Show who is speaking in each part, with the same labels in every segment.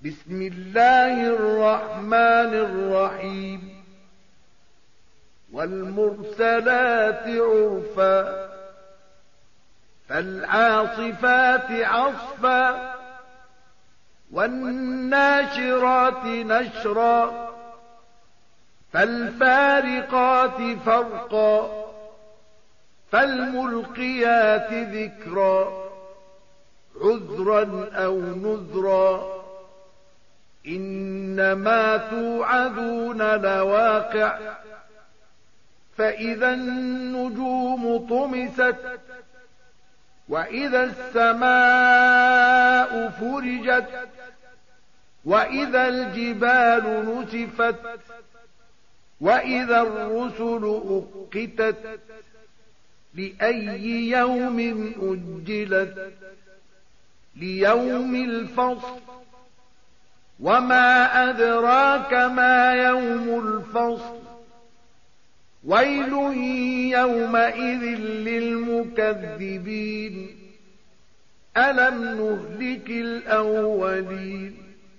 Speaker 1: بسم الله الرحمن الرحيم والمرسلات عرفا فالعاصفات عصفا والناشرات نشرا فالفارقات فرقا فالملقيات ذكرا عذرا أو نذرا إنما توعدون لواقع فإذا النجوم طمست وإذا السماء فرجت وإذا الجبال نسفت وإذا الرسل أقتت لأي يوم أجلت ليوم الفصل وما أدراك ما يوم الفصل ويل يومئذ للمكذبين ألم نهلك الأولين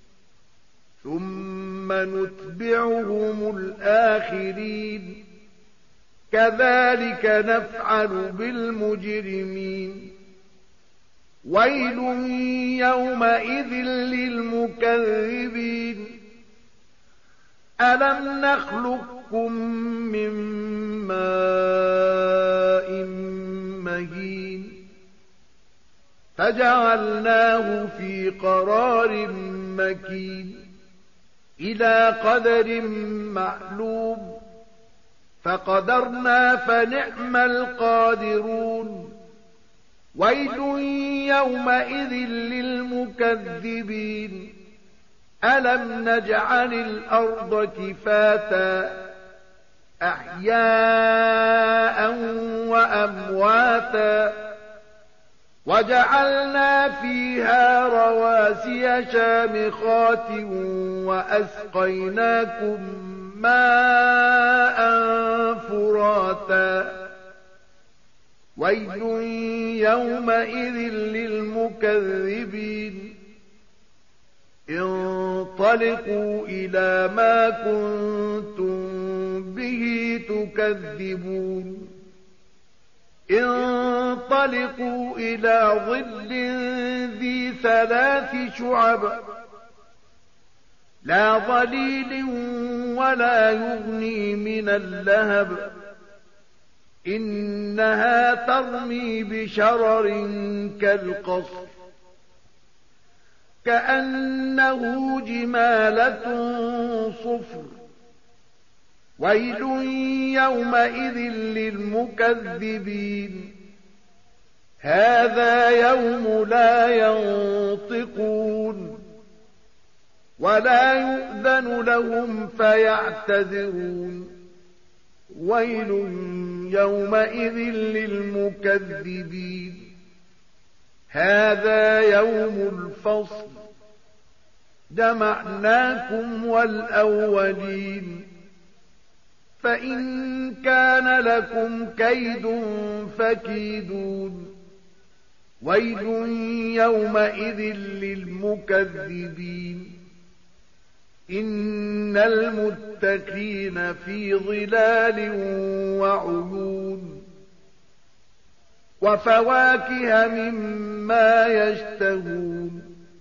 Speaker 1: ثم نتبعهم الآخرين كذلك نفعل بالمجرمين ويل يومئذ للمكذبين ألم نخلقكم من ماء مهين فجعلناه في قرار مكين إلى قدر معلوم فقدرنا فنعم القادرون ويل يومئذ للمكذبين ألم نجعل الأرض كفاتا أحياء وأمواتا وجعلنا فيها رواسي شامخات وأسقيناكم ماء فراتا ويل يومئذ للمكذبين انطلقوا إلى ما كنتم به تكذبون انطلقوا إلى ظل ذي 3 شعب لا ظليل ولا يغني من اللهب إنها ترمي بشرر كالقصر كأنه جمالة صفر ويل يومئذ للمكذبين هذا يوم لا ينطقون ولا يؤذن لهم فيعتذرون ويل يومئذ للمكذبين هذا يوم الفصل جمعناكم والأولين فإن كان لكم كيد فكيدون ويل يومئذ للمكذبين إن المتقين في ظلال وعيون وفواكه مما يشتهون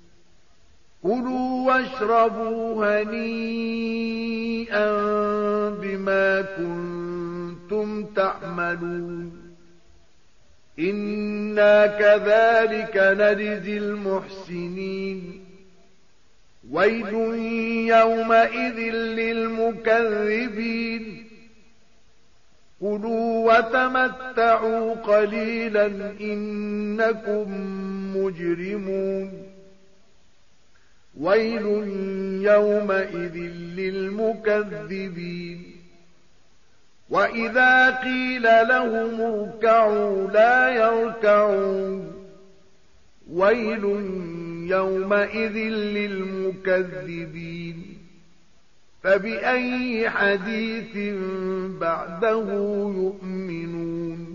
Speaker 1: كلوا واشربوا هنيئا بما كنتم تعملون إنا كذلك نجزي المحسنين ويل يومئذ للمكذبين كلوا وتمتعوا قليلا إنكم مجرمون ويل يومئذ للمكذبين وإذا قيل لهم اركعوا لا يركعون ويل يومئذ للمكذبين فبأي حديث بعده يؤمنون